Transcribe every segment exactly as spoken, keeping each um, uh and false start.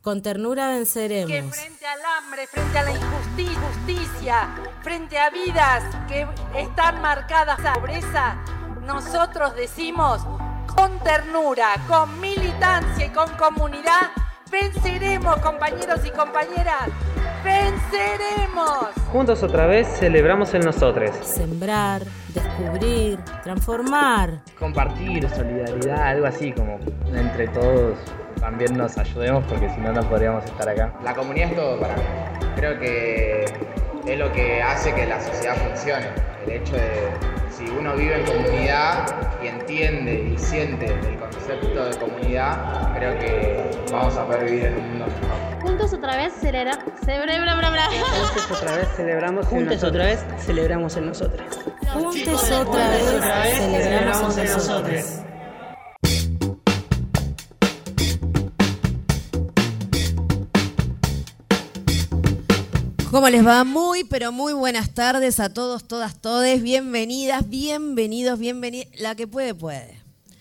Con ternura venceremos. Que frente al hambre, frente a la injusticia, frente a vidas que están marcadas a pobreza, nosotros decimos, con ternura, con militancia y con comunidad, venceremos, compañeros y compañeras, venceremos. Juntos otra vez celebramos el nosotros. Sembrar, descubrir, transformar. Compartir, solidaridad, algo así como entre todos también nos ayudemos, porque si no, no podríamos estar acá. La comunidad es todo para mí. Creo que es lo que hace que la sociedad funcione. El hecho de, si uno vive en comunidad y entiende y siente el concepto de comunidad, creo que vamos a poder vivir en un mundo mejor. Juntos otra vez celebra, celebra, bla, bla. Juntos otra vez celebramos el Juntos otra vez celebramos el nosotros. Juntos otra vez celebramos el nosotros. ¿Cómo les va? Muy, pero muy buenas tardes a todos, todas, todes. Bienvenidas, bienvenidos, bienvenidas. La que puede, puede.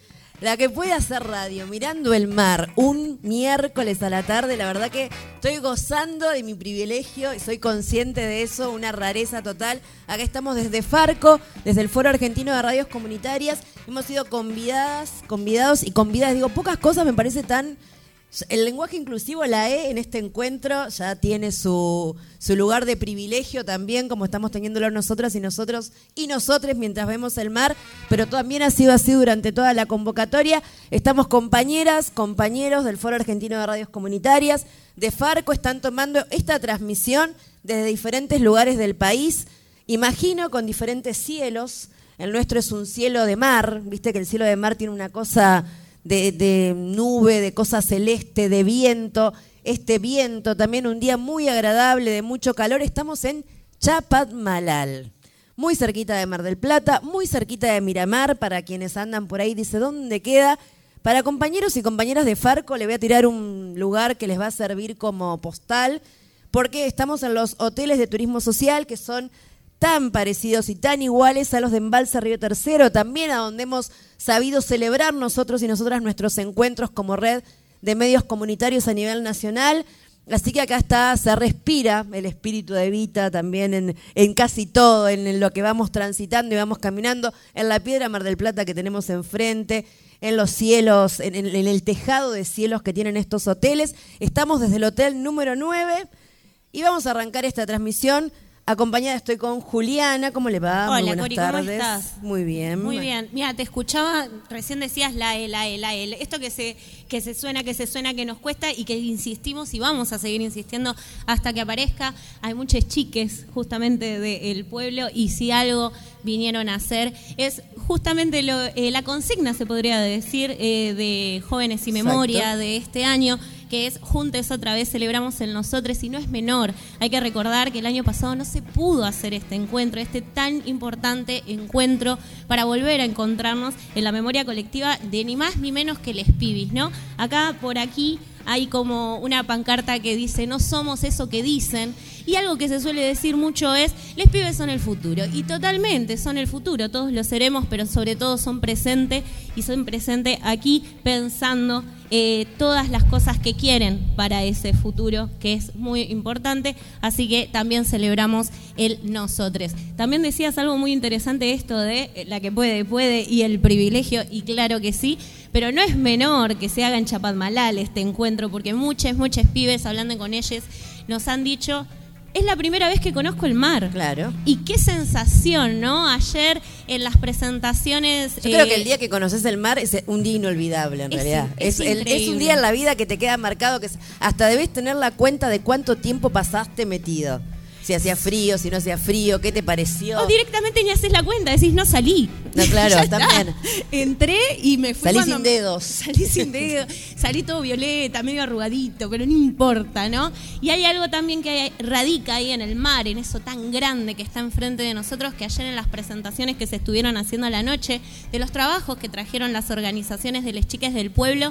La que puede hacer radio, mirando el mar, un miércoles a la tarde. La verdad que estoy gozando de mi privilegio y soy consciente de eso, una rareza total. Acá estamos desde Farco, desde el Foro Argentino de Radios Comunitarias. Hemos sido convidadas, convidados y convidadas. Digo, pocas cosas me parece tan... El lenguaje inclusivo, la E, en este encuentro ya tiene su, su lugar de privilegio también, como estamos teniéndolo nosotras y nosotros y nosotres mientras vemos el mar, pero también ha sido así durante toda la convocatoria. Estamos compañeras, compañeros del Foro Argentino de Radios Comunitarias, de Farco, están tomando esta transmisión desde diferentes lugares del país, imagino con diferentes cielos. El nuestro es un cielo de mar, viste que el cielo de mar tiene una cosa... De, de nube, de cosa celeste, de viento. Este viento también un día muy agradable, de mucho calor. Estamos en Chapadmalal, muy cerquita de Mar del Plata, muy cerquita de Miramar. Para quienes andan por ahí, dice dónde queda. Para compañeros y compañeras de Farco le voy a tirar un lugar que les va a servir como postal, porque estamos en los hoteles de turismo social que son tan parecidos y tan iguales a los de Embalse Río Tercero, también a donde hemos sabido celebrar nosotros y nosotras nuestros encuentros como red de medios comunitarios a nivel nacional. Así que acá está, se respira el espíritu de Evita también en, en casi todo, en, en lo que vamos transitando y vamos caminando, en la piedra Mar del Plata que tenemos enfrente, en los cielos, en, en, en el tejado de cielos que tienen estos hoteles. Estamos desde el hotel número nueve y vamos a arrancar esta transmisión. Acompañada estoy con Juliana. ¿Cómo le va? Hola, Muy buenas Cori, tardes. ¿cómo estás? Muy bien. Muy bien. Mira, te escuchaba, recién decías la E, la E, la E. Esto que se, que se suena, que se suena, que nos cuesta y que insistimos y vamos a seguir insistiendo hasta que aparezca. Hay muchos chiques justamente del pueblo y si algo vinieron a hacer es justamente lo, eh, la consigna, se podría decir, eh, de Jóvenes y Memoria. Exacto. De este año, que es Juntos otra vez celebramos el nosotros, y no es menor. Hay que recordar que el año pasado no se pudo hacer este encuentro, este tan importante encuentro para volver a encontrarnos en la memoria colectiva de ni más ni menos que les pibis, ¿no? Acá, por aquí, hay como una pancarta que dice, no somos eso que dicen, y algo que se suele decir mucho es, les pibes son el futuro, y totalmente son el futuro, todos lo seremos, pero sobre todo son presente, y son presente aquí pensando eh, todas las cosas que quieren para ese futuro, que es muy importante, así que también celebramos el nosotros. También decías algo muy interesante, esto de la que puede, puede, y el privilegio, y claro que sí, pero no es menor que se haga en Chapadmalal este encuentro, porque muchos, muchos pibes, hablando con ellos, nos han dicho, es la primera vez que conozco el mar. Claro. Y qué sensación, ¿no? Ayer en las presentaciones... Yo eh, creo que el día que conoces el mar es un día inolvidable, en es, realidad. Es, es, el, es un día en la vida que te queda marcado, que hasta debes tener la cuenta de cuánto tiempo pasaste metido. Si hacía frío, si no hacía frío, ¿qué te pareció? O directamente ni haces la cuenta, decís, no salí. No, claro, también. Entré y me fui. Salí cuando sin dedos. Salí sin dedos, salí todo violeta, medio arrugadito, pero no importa, ¿no? Y hay algo también que hay, radica ahí en el mar, en eso tan grande que está enfrente de nosotros, que ayer en las presentaciones que se estuvieron haciendo a la noche, de los trabajos que trajeron las organizaciones de las chicas del pueblo,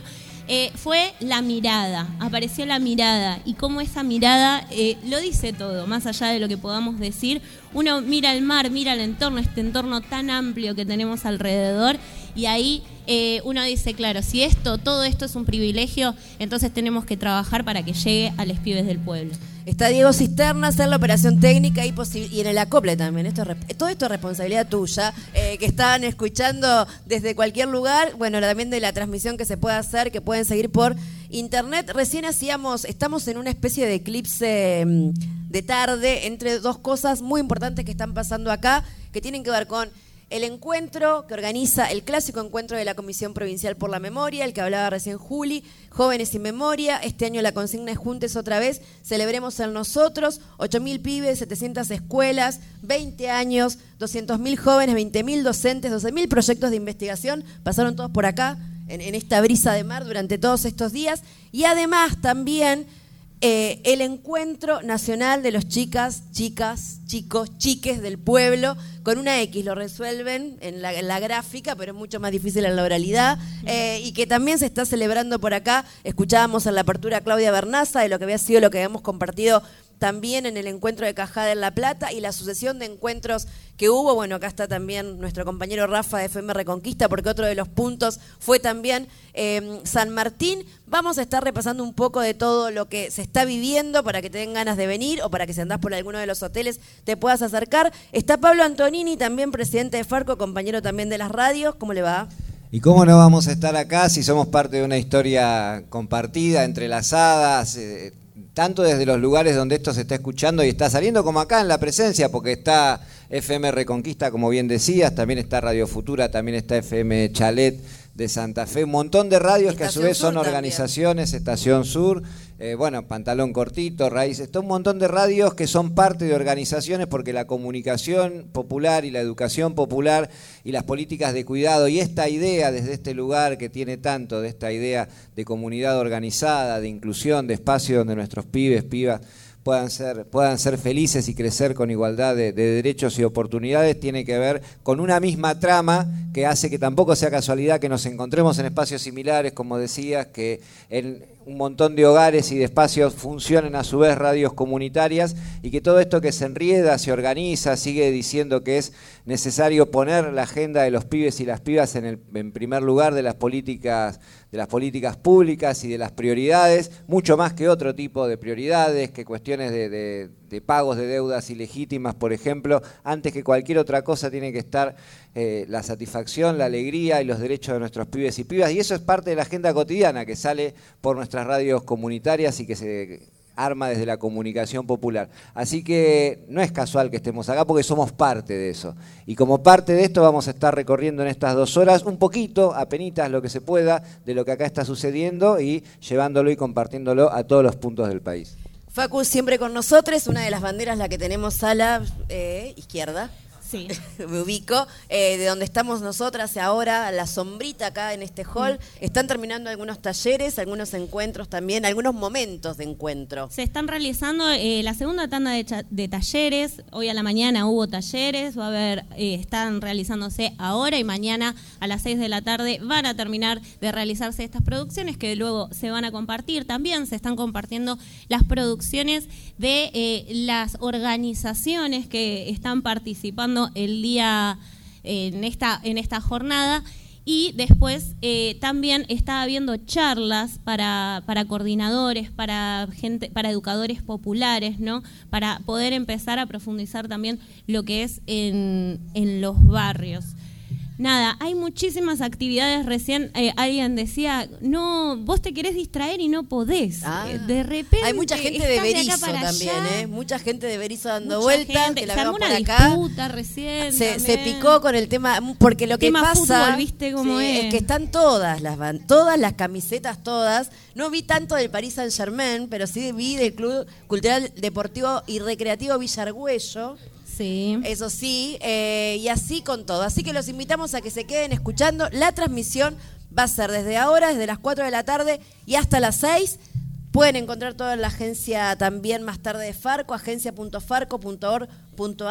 eh, fue la mirada, apareció la mirada y cómo esa mirada eh, lo dice todo, más allá de lo que podamos decir. Uno mira el mar, mira el entorno, este entorno tan amplio que tenemos alrededor y ahí eh, uno dice, claro, si esto, todo esto es un privilegio, entonces tenemos que trabajar para que llegue a los pibes del pueblo. Está Diego Cisterna, hacer la operación técnica y, y en el acople también. Esto es, todo esto es responsabilidad tuya, eh, que están escuchando desde cualquier lugar, bueno, también de la transmisión que se puede hacer, que pueden seguir por internet. Recién hacíamos, estamos en una especie de eclipse de tarde entre dos cosas muy importantes que están pasando acá, que tienen que ver con el encuentro que organiza el clásico encuentro de la Comisión Provincial por la Memoria, el que hablaba recién Juli, Jóvenes sin Memoria. Este año la consigna es Juntes otra vez, celebremos en nosotros, ocho mil pibes, setecientas escuelas, veinte años, doscientos mil jóvenes, veinte mil docentes, doce mil proyectos de investigación, pasaron todos por acá en, en esta brisa de mar durante todos estos días. Y además también eh, el encuentro nacional de los chicas, chicas, chicos, chiques del pueblo, con una X lo resuelven en la, en la gráfica, pero es mucho más difícil en la oralidad, eh, y que también se está celebrando por acá. Escuchábamos en la apertura a Claudia Bernaza de lo que había sido lo que habíamos compartido también en el encuentro de Cajada en La Plata y la sucesión de encuentros que hubo. Bueno, acá está también nuestro compañero Rafa de F M Reconquista, porque otro de los puntos fue también eh, San Martín. Vamos a estar repasando un poco de todo lo que se está viviendo para que te den ganas de venir o para que si andás por alguno de los hoteles te puedas acercar. Está Pablo Antonini, también presidente de Farco, compañero también de las radios. ¿Cómo le va? ¿Y cómo no vamos a estar acá si somos parte de una historia compartida, entrelazada, eh, tanto desde los lugares donde esto se está escuchando y está saliendo, como acá en la presencia, porque está F M Reconquista, como bien decías, también está Radio Futura, también está F M Chalet de Santa Fe, un montón de radios que a su vez son organizaciones, Estación Sur, eh, bueno, Pantalón Cortito, Raíces, está un montón de radios que son parte de organizaciones, porque la comunicación popular y la educación popular y las políticas de cuidado y esta idea desde este lugar que tiene tanto, de esta idea de comunidad organizada, de inclusión, de espacio donde nuestros pibes, pibas puedan ser, puedan ser felices y crecer con igualdad de, de derechos y oportunidades, tiene que ver con una misma trama que hace que tampoco sea casualidad que nos encontremos en espacios similares, como decías, que en un montón de hogares y de espacios funcionen a su vez radios comunitarias, y que todo esto que se enrieda, se organiza, sigue diciendo que es necesario poner la agenda de los pibes y las pibas en el en primer lugar de las políticas de las políticas públicas y de las prioridades, mucho más que otro tipo de prioridades, que cuestiones de, de, de pagos de deudas ilegítimas, por ejemplo. Antes que cualquier otra cosa tiene que estar eh, la satisfacción, la alegría y los derechos de nuestros pibes y pibas, y eso es parte de la agenda cotidiana que sale por nuestras radios comunitarias y que se arma desde la comunicación popular. Así que no es casual que estemos acá, porque somos parte de eso. Y como parte de esto vamos a estar recorriendo en estas dos horas un poquito, apenitas lo que se pueda, de lo que acá está sucediendo y llevándolo y compartiéndolo a todos los puntos del país. Facu siempre con nosotros, una de las banderas la que tenemos a la eh, izquierda. Sí. Me ubico, eh, de donde estamos nosotras ahora, a la sombrita acá en este hall. Mm. Están terminando algunos talleres, algunos encuentros también, algunos momentos de encuentro. Se están realizando eh, la segunda tanda de, de talleres. Hoy a la mañana hubo talleres, va a haber, eh, están realizándose ahora y mañana a las seis de la tarde van a terminar de realizarse estas producciones que luego se van a compartir. También se están compartiendo las producciones de eh, las organizaciones que están participando el día eh, en esta en esta jornada, y después eh, también está habiendo charlas para para coordinadores, para gente, para educadores populares, ¿no? Para poder empezar a profundizar también lo que es en, en los barrios. Nada, hay muchísimas actividades. Recién eh, alguien decía, no, vos te querés distraer y no podés. Ah, de repente. Hay mucha gente de Berizo de también, ¿eh? Mucha gente de Berizo dando vueltas. Que la se armó una acá. disputa recién. Se, se picó con el tema, porque lo que tema pasa fútbol, ¿viste cómo sí, es? es que están todas las todas las camisetas, todas. No vi tanto del Paris Saint Germain, pero sí vi del Club Cultural, Deportivo y Recreativo Villargüello. Sí. Eso sí, eh, y así con todo. Así que los invitamos a que se queden escuchando. La transmisión va a ser desde ahora, desde las cuatro de la tarde y hasta las seis. Pueden encontrar todo en la agencia también más tarde de Farco, agencia punto farco punto org punto ar.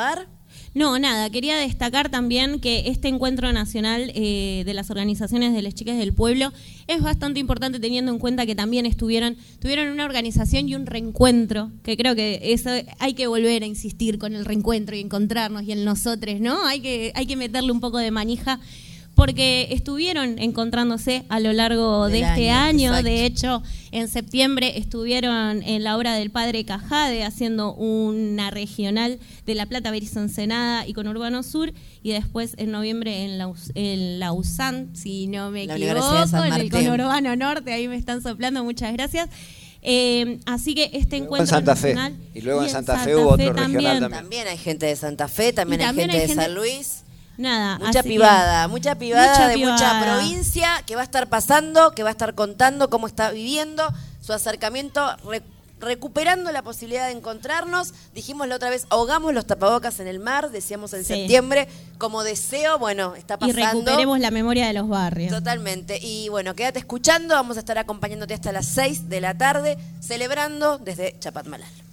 No, nada, quería destacar también que este encuentro nacional eh, de las organizaciones de las chicas del pueblo es bastante importante teniendo en cuenta que también estuvieron tuvieron una organización y un reencuentro, que creo que eso hay que volver a insistir con el reencuentro y encontrarnos y en nosotros, ¿no? Hay que, hay que meterle un poco de manija porque estuvieron encontrándose a lo largo de este año, año. De hecho, en septiembre estuvieron en la obra del Padre Cajade haciendo una regional de La Plata, Berizo, Ensenada y Conurbano Sur, y después en noviembre en la, en la U S A N, si no me la equivoco, en el Conurbano Norte, ahí me están soplando, muchas gracias. Eh, así que este luego encuentro en Santa Fe. nacional, y luego y en Santa, Santa Fe hubo Fe otro también. regional también. También hay gente de Santa Fe, también, Y hay, también gente hay de gente- San Luis. Nada, Mucha así pibada, mucha pibada mucha de mucha pibada. provincia que va a estar pasando, que va a estar contando cómo está viviendo su acercamiento, re- recuperando la posibilidad de encontrarnos. Dijimos la otra vez, ahogamos los tapabocas en el mar, decíamos en Sí. septiembre, como deseo, bueno, está que, y pasando. recuperemos la memoria de los barrios. Totalmente. Y bueno, quédate escuchando, vamos a estar acompañándote hasta las seis de la tarde, celebrando desde Chapatmalal.